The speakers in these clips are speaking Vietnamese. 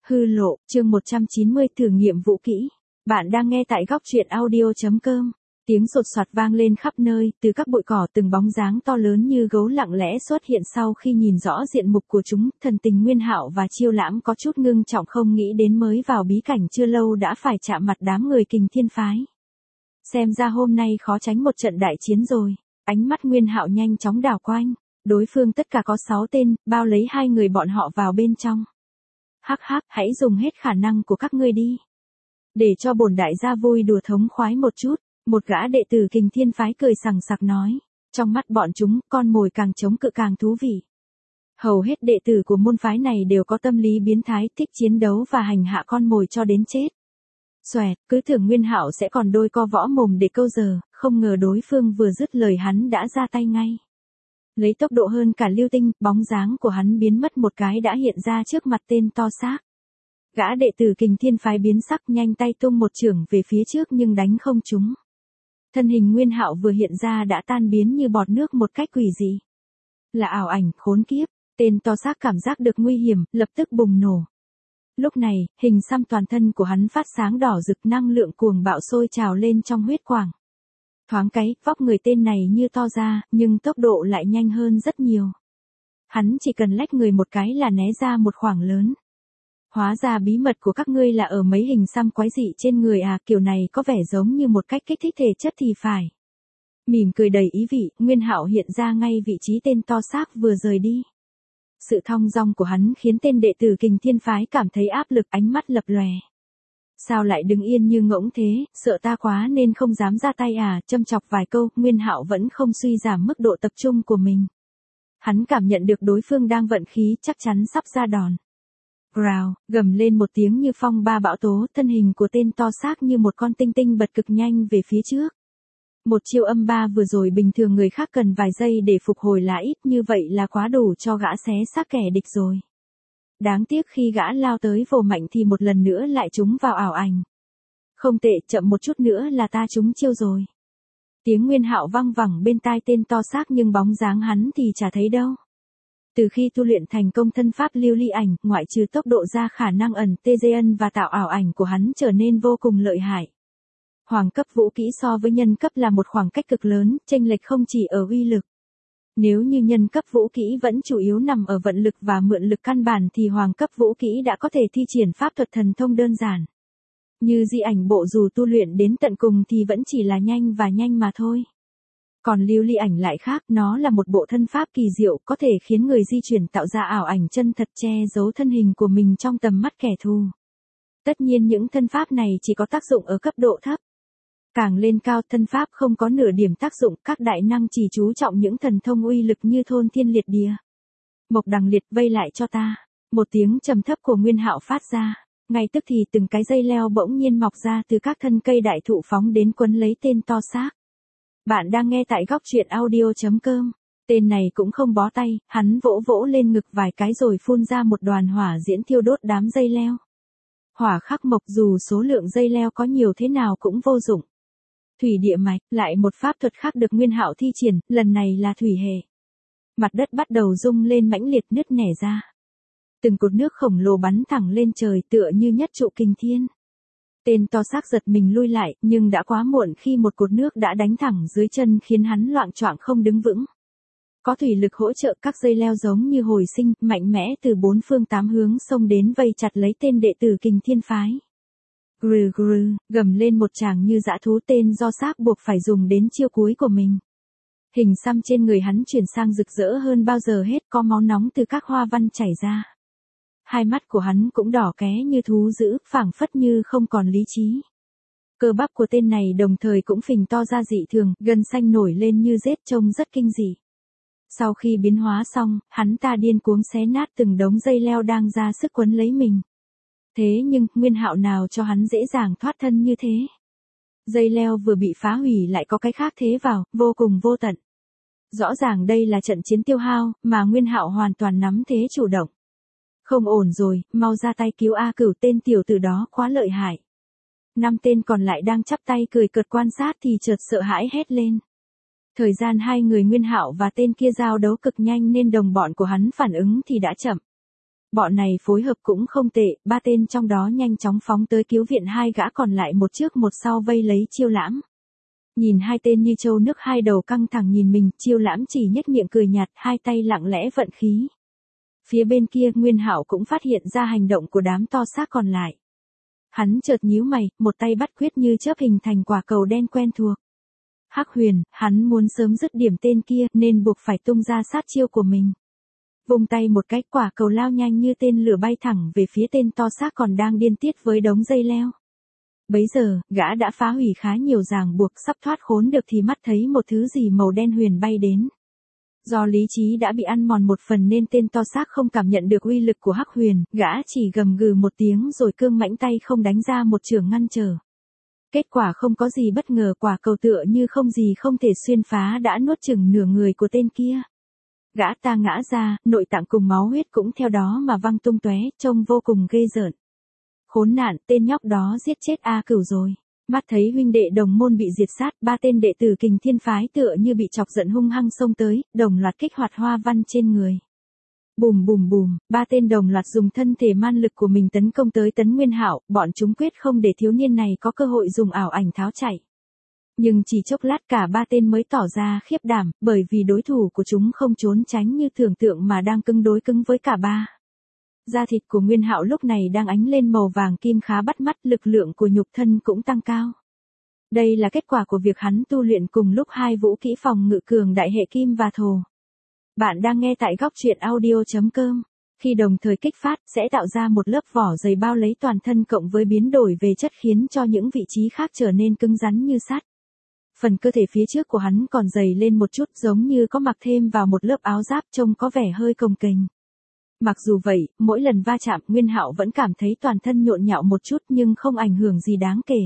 Hư lộ, chương 190 thử nghiệm vũ kỹ. Bạn đang nghe tại góc truyện audio.com. Tiếng sột soạt vang lên khắp nơi, từ các bụi cỏ từng bóng dáng to lớn như gấu lặng lẽ xuất hiện sau khi nhìn rõ diện mục của chúng. Thần tình Nguyên Hạo và Chiêu Lãm có chút ngưng trọng, không nghĩ đến mới vào bí cảnh chưa lâu đã phải chạm mặt đám người Kình Thiên phái. Xem ra hôm nay khó tránh một trận đại chiến rồi. Ánh mắt Nguyên Hạo nhanh chóng đảo quanh. Đối phương tất cả có 6 tên, bao lấy 2 người bọn họ vào bên trong. Hắc hắc, hãy dùng hết khả năng của các ngươi đi. Để cho bổn đại gia vui đùa thống khoái một chút, một gã đệ tử Kình Thiên phái cười sằng sặc nói. Trong mắt bọn chúng, con mồi càng chống cự càng thú vị. Hầu hết đệ tử của môn phái này đều có tâm lý biến thái, thích chiến đấu và hành hạ con mồi cho đến chết. Xoẹt, cứ tưởng Nguyên Hạo sẽ còn đôi co võ mồm để câu giờ, không ngờ đối phương vừa dứt lời hắn đã ra tay ngay. Lấy tốc độ hơn cả lưu tinh, bóng dáng của hắn biến mất một cái đã hiện ra trước mặt tên to xác. Gã đệ tử Kình Thiên phái biến sắc, nhanh tay tung một chưởng về phía trước nhưng đánh không trúng. Thân hình Nguyên Hạo vừa hiện ra đã tan biến như bọt nước một cách quỷ dị. Là ảo ảnh, khốn kiếp, tên to xác cảm giác được nguy hiểm, lập tức bùng nổ. Lúc này, hình xăm toàn thân của hắn phát sáng đỏ rực, năng lượng cuồng bạo sôi trào lên trong huyết quảng. Thoáng cái, vóc người tên này như to ra, nhưng tốc độ lại nhanh hơn rất nhiều. Hắn chỉ cần lách người một cái là né ra một khoảng lớn. Hóa ra bí mật của các ngươi là ở mấy hình xăm quái dị trên người à, kiểu này có vẻ giống như một cách kích thích thể chất thì phải. Mỉm cười đầy ý vị, Nguyên Hạo hiện ra ngay vị trí tên to xác vừa rời đi. Sự thong dong của hắn khiến tên đệ tử Kình Thiên phái cảm thấy áp lực, ánh mắt lập lòe. Sao lại đứng yên như ngỗng thế, sợ ta quá nên không dám ra tay à, châm chọc vài câu, Nguyên Hạo vẫn không suy giảm mức độ tập trung của mình. Hắn cảm nhận được đối phương đang vận khí, chắc chắn sắp ra đòn. Rào, gầm lên một tiếng như phong ba bão tố, thân hình của tên to xác như một con tinh tinh bật cực nhanh về phía trước. Một chiêu âm ba vừa rồi bình thường người khác cần vài giây để phục hồi là ít, như vậy là quá đủ cho gã xé xác kẻ địch rồi. Đáng tiếc khi gã lao tới vồ mạnh thì một lần nữa lại trúng vào ảo ảnh. Không tệ, chậm một chút nữa là ta trúng chiêu rồi. Tiếng Nguyên Hạo vang vẳng bên tai tên to xác nhưng bóng dáng hắn thì chả thấy đâu. Từ khi tu luyện thành công thân pháp lưu ly ảnh, ngoại trừ tốc độ ra khả năng ẩn TGN và tạo ảo ảnh của hắn trở nên vô cùng lợi hại. Hoàng cấp vũ kỹ so với nhân cấp là một khoảng cách cực lớn, chênh lệch không chỉ ở uy lực. Nếu như nhân cấp vũ kỹ vẫn chủ yếu nằm ở vận lực và mượn lực căn bản thì hoàng cấp vũ kỹ đã có thể thi triển pháp thuật thần thông đơn giản. Như di ảnh bộ dù tu luyện đến tận cùng thì vẫn chỉ là nhanh mà thôi. Còn lưu ly ảnh lại khác, nó là một bộ thân pháp kỳ diệu, có thể khiến người di chuyển tạo ra ảo ảnh chân thật che giấu thân hình của mình trong tầm mắt kẻ thù. Tất nhiên những thân pháp này chỉ có tác dụng ở cấp độ thấp. Càng lên cao thân pháp không có nửa điểm tác dụng, các đại năng chỉ chú trọng những thần thông uy lực như thôn thiên liệt địa. Mộc Đằng Liệt, vây lại cho ta. Một tiếng trầm thấp của Nguyên Hạo phát ra. Ngay tức thì từng cái dây leo bỗng nhiên mọc ra từ các thân cây đại thụ phóng đến quấn lấy tên to xác. Bạn đang nghe tại góc truyện audio.com. Tên này cũng không bó tay, hắn vỗ vỗ lên ngực vài cái rồi phun ra một đoàn hỏa diễm thiêu đốt đám dây leo. Hỏa khắc mộc, dù số lượng dây leo có nhiều thế nào cũng vô dụng. Thủy địa mạch, lại một pháp thuật khác được Nguyên Hạo thi triển, lần này là thủy hệ. Mặt đất bắt đầu rung lên mãnh liệt, nứt nẻ ra. Từng cột nước khổng lồ bắn thẳng lên trời tựa như nhất trụ kình thiên. Tên to xác giật mình lui lại, nhưng đã quá muộn khi một cột nước đã đánh thẳng dưới chân khiến hắn loạng choạng không đứng vững. Có thủy lực hỗ trợ, các dây leo giống như hồi sinh, mạnh mẽ từ 4 phương 8 hướng xông đến vây chặt lấy tên đệ tử Kình Thiên phái. Grừ grừ, gầm lên một tràng như dã thú, tên do xác buộc phải dùng đến chiêu cuối của mình. Hình xăm trên người hắn chuyển sang rực rỡ hơn bao giờ hết, có máu nóng từ các hoa văn chảy ra. Hai mắt của hắn cũng đỏ ké như thú dữ, phảng phất như không còn lý trí. Cơ bắp của tên này đồng thời cũng phình to ra dị thường, gân xanh nổi lên như rết, trông rất kinh dị. Sau khi biến hóa xong, hắn ta điên cuồng xé nát từng đống dây leo đang ra sức quấn lấy mình. Thế nhưng, Nguyên Hạo nào cho hắn dễ dàng thoát thân như thế. Dây leo vừa bị phá hủy lại có cái khác thế vào, vô cùng vô tận. Rõ ràng đây là trận chiến tiêu hao, mà Nguyên Hạo hoàn toàn nắm thế chủ động. Không ổn rồi, mau ra tay cứu A Cửu, tên tiểu tử đó quá lợi hại. 5 tên còn lại đang chắp tay cười cợt quan sát thì chợt sợ hãi hét lên. Thời gian hai người Nguyên Hạo và tên kia giao đấu cực nhanh nên đồng bọn của hắn phản ứng thì đã chậm. Bọn này phối hợp cũng không tệ, ba tên trong đó nhanh chóng phóng tới cứu viện hai gã còn lại một trước một sau vây lấy Chiêu Lãm. Nhìn hai tên như trâu nước hai đầu căng thẳng nhìn mình, Chiêu Lãm chỉ nhếch miệng cười nhạt, hai tay lặng lẽ vận khí. Phía bên kia Nguyên Hạo cũng phát hiện ra hành động của đám to xác còn lại. Hắn chợt nhíu mày, một tay bắt quyết như chớp hình thành quả cầu đen quen thuộc. Hắc Huyền, hắn muốn sớm dứt điểm tên kia nên buộc phải tung ra sát chiêu của mình. Vung tay một cái, quả cầu lao nhanh như tên lửa bay thẳng về phía tên to xác còn đang điên tiết với đống dây leo. Bấy giờ, gã đã phá hủy khá nhiều ràng buộc, sắp thoát khốn được thì mắt thấy một thứ gì màu đen huyền bay đến. Do lý trí đã bị ăn mòn một phần nên tên to xác không cảm nhận được uy lực của Hắc Huyền, gã chỉ gầm gừ một tiếng rồi cương mãnh tay không đánh ra một chưởng ngăn trở. Kết quả không có gì bất ngờ, quả cầu tựa như không gì không thể xuyên phá đã nuốt chửng nửa người của tên kia. Gã ta ngã ra, nội tạng cùng máu huyết cũng theo đó mà văng tung tóe, trông vô cùng ghê rợn. Khốn nạn, tên nhóc đó giết chết A Cửu rồi. Mắt thấy huynh đệ đồng môn bị diệt sát, ba tên đệ tử Kình Thiên phái tựa như bị chọc giận hung hăng xông tới, đồng loạt kích hoạt hoa văn trên người. Bùm bùm bùm, ba tên đồng loạt dùng thân thể man lực của mình tấn công tới Tấn Nguyên Hạo, bọn chúng quyết không để thiếu niên này có cơ hội dùng ảo ảnh tháo chạy. Nhưng chỉ chốc lát cả ba tên mới tỏ ra khiếp đảm, bởi vì đối thủ của chúng không trốn tránh như tưởng tượng mà đang cứng đối cứng với cả ba. Da thịt của Nguyên Hạo lúc này đang ánh lên màu vàng kim khá bắt mắt, lực lượng của nhục thân cũng tăng cao. Đây là kết quả của việc hắn tu luyện cùng lúc hai vũ kỹ phòng ngự cường đại hệ kim và thổ. Bạn đang nghe tại góc truyện audio.com. Khi đồng thời kích phát, sẽ tạo ra một lớp vỏ dày bao lấy toàn thân cộng với biến đổi về chất khiến cho những vị trí khác trở nên cứng rắn như sắt. Phần cơ thể phía trước của hắn còn dày lên một chút, giống như có mặc thêm vào một lớp áo giáp, trông có vẻ hơi cồng kềnh. Mặc dù vậy, mỗi lần va chạm Nguyên Hạo vẫn cảm thấy toàn thân nhộn nhạo một chút nhưng không ảnh hưởng gì đáng kể.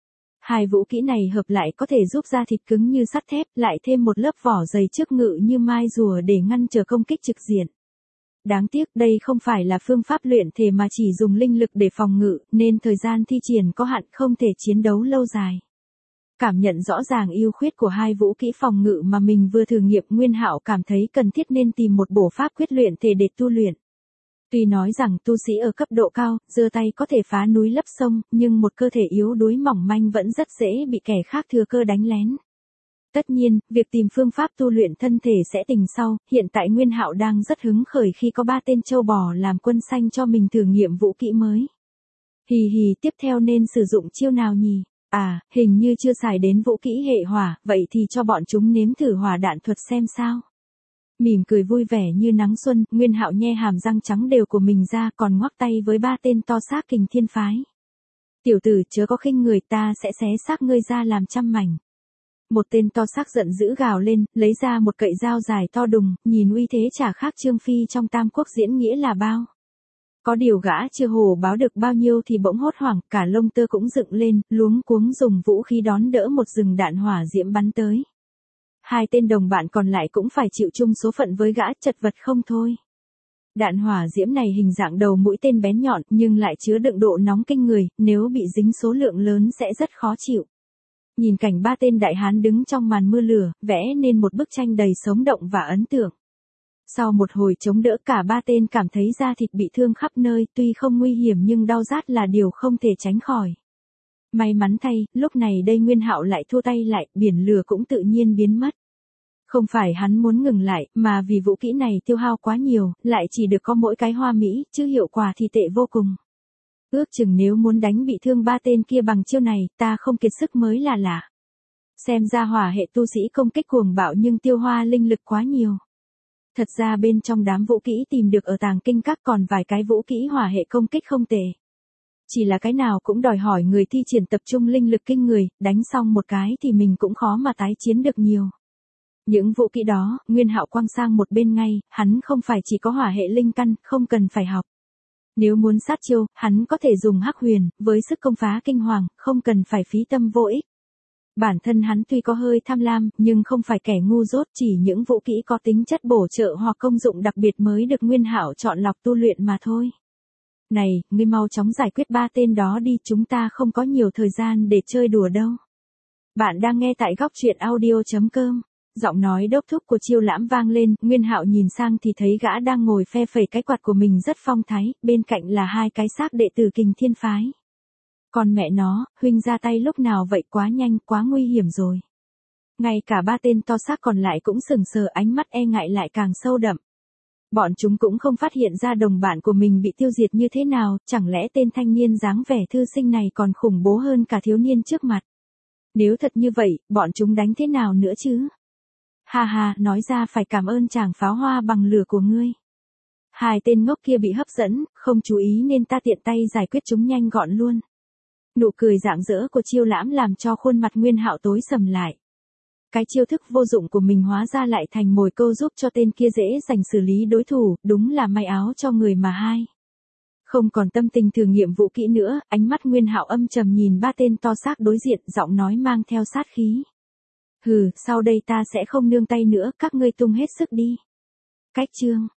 Hai vũ kỹ này hợp lại có thể giúp da thịt cứng như sắt thép, lại thêm một lớp vỏ dày trước ngự như mai rùa để ngăn trở công kích trực diện. Đáng tiếc đây không phải là phương pháp luyện thể mà chỉ dùng linh lực để phòng ngự, nên thời gian thi triển có hạn, không thể chiến đấu lâu dài. Cảm nhận rõ ràng ưu khuyết của hai vũ kỹ phòng ngự mà mình vừa thử nghiệm, Nguyên Hạo cảm thấy cần thiết nên tìm một bổ pháp quyết luyện thể để tu luyện. Tuy nói rằng tu sĩ ở cấp độ cao, giơ tay có thể phá núi lấp sông, nhưng một cơ thể yếu đuối mỏng manh vẫn rất dễ bị kẻ khác thừa cơ đánh lén. Tất nhiên, việc tìm phương pháp tu luyện thân thể sẽ tính sau, hiện tại Nguyên Hạo đang rất hứng khởi khi có ba tên trâu bò làm quân xanh cho mình thử nghiệm vũ kỹ mới. Hì hì, tiếp theo nên sử dụng chiêu nào nhỉ? À, hình như chưa xài đến vũ kỹ hệ hỏa, vậy thì cho bọn chúng nếm thử hỏa đạn thuật xem sao. Mỉm cười vui vẻ như nắng xuân, Nguyên Hạo nhe hàm răng trắng đều của mình ra còn ngoắc tay với ba tên to xác Kình Thiên phái. Tiểu tử chớ có khinh người, ta sẽ xé xác ngươi ra làm trăm mảnh. Một tên to xác giận dữ gào lên, lấy ra một cậy dao dài to đùng, nhìn uy thế chả khác Trương Phi trong Tam Quốc diễn nghĩa là bao. Có điều gã chưa hồ báo được bao nhiêu thì bỗng hốt hoảng, cả lông tơ cũng dựng lên, luống cuống dùng vũ khí đón đỡ một rừng đạn hỏa diễm bắn tới. Hai tên đồng bạn còn lại cũng phải chịu chung số phận với gã, chật vật không thôi. Đạn hỏa diễm này hình dạng đầu mũi tên bén nhọn nhưng lại chứa đựng độ nóng kinh người, nếu bị dính số lượng lớn sẽ rất khó chịu. Nhìn cảnh ba tên đại hán đứng trong màn mưa lửa, vẽ nên một bức tranh đầy sống động và ấn tượng. Sau một hồi chống đỡ cả ba tên cảm thấy da thịt bị thương khắp nơi, tuy không nguy hiểm nhưng đau rát là điều không thể tránh khỏi. May mắn thay, lúc này đây Nguyên Hạo lại thua tay lại, biển lửa cũng tự nhiên biến mất. Không phải hắn muốn ngừng lại, mà vì vũ kỹ này tiêu hao quá nhiều, lại chỉ được có mỗi cái hoa mỹ, chứ hiệu quả thì tệ vô cùng. Ước chừng nếu muốn đánh bị thương ba tên kia bằng chiêu này, ta không kiệt sức mới là lạ. Xem ra hỏa hệ tu sĩ công kích cuồng bạo nhưng tiêu hoa linh lực quá nhiều. Thật ra bên trong đám vũ kỹ tìm được ở tàng kinh các còn vài cái vũ kỹ hỏa hệ công kích không tệ. Chỉ là cái nào cũng đòi hỏi người thi triển tập trung linh lực kinh người, đánh xong một cái thì mình cũng khó mà tái chiến được nhiều. Những vũ kỹ đó, Nguyên Hạo quăng sang một bên ngay, hắn không phải chỉ có hỏa hệ linh căn, không cần phải học. Nếu muốn sát chiêu, hắn có thể dùng Hắc Huyền, với sức công phá kinh hoàng, không cần phải phí tâm vô ích. Bản thân hắn tuy có hơi tham lam, nhưng không phải kẻ ngu dốt, chỉ những vũ kỹ có tính chất bổ trợ hoặc công dụng đặc biệt mới được Nguyên Hạo chọn lọc tu luyện mà thôi. Này, ngươi mau chóng giải quyết ba tên đó đi, chúng ta không có nhiều thời gian để chơi đùa đâu. Bạn đang nghe tại góc truyện audio.com. Giọng nói đốc thúc của Chiêu Lãm vang lên, Nguyên Hạo nhìn sang thì thấy gã đang ngồi phe phẩy cái quạt của mình rất phong thái, bên cạnh là hai cái xác đệ tử Kình Thiên phái. Còn mẹ nó, huynh ra tay lúc nào vậy, quá nhanh, quá nguy hiểm rồi. Ngay cả ba tên to xác còn lại cũng sững sờ, ánh mắt e ngại lại càng sâu đậm. Bọn chúng cũng không phát hiện ra đồng bạn của mình bị tiêu diệt như thế nào, chẳng lẽ tên thanh niên dáng vẻ thư sinh này còn khủng bố hơn cả thiếu niên trước mặt. Nếu thật như vậy, bọn chúng đánh thế nào nữa chứ? Ha ha, nói ra phải cảm ơn chàng pháo hoa bằng lửa của ngươi. Hai tên ngốc kia bị hấp dẫn, không chú ý nên ta tiện tay giải quyết chúng nhanh gọn luôn. Nụ cười rạng rỡ của Chiêu Lãm làm cho khuôn mặt Nguyên Hạo tối sầm lại. Cái chiêu thức vô dụng của mình hóa ra lại thành mồi câu giúp cho tên kia dễ dàng xử lý đối thủ, đúng là may áo cho người mà hai. Không còn tâm tình thử nghiệm vũ kỹ nữa, ánh mắt Nguyên Hạo âm trầm nhìn ba tên to xác đối diện, giọng nói mang theo sát khí. Hừ, sau đây ta sẽ không nương tay nữa, các ngươi tung hết sức đi. Cách chương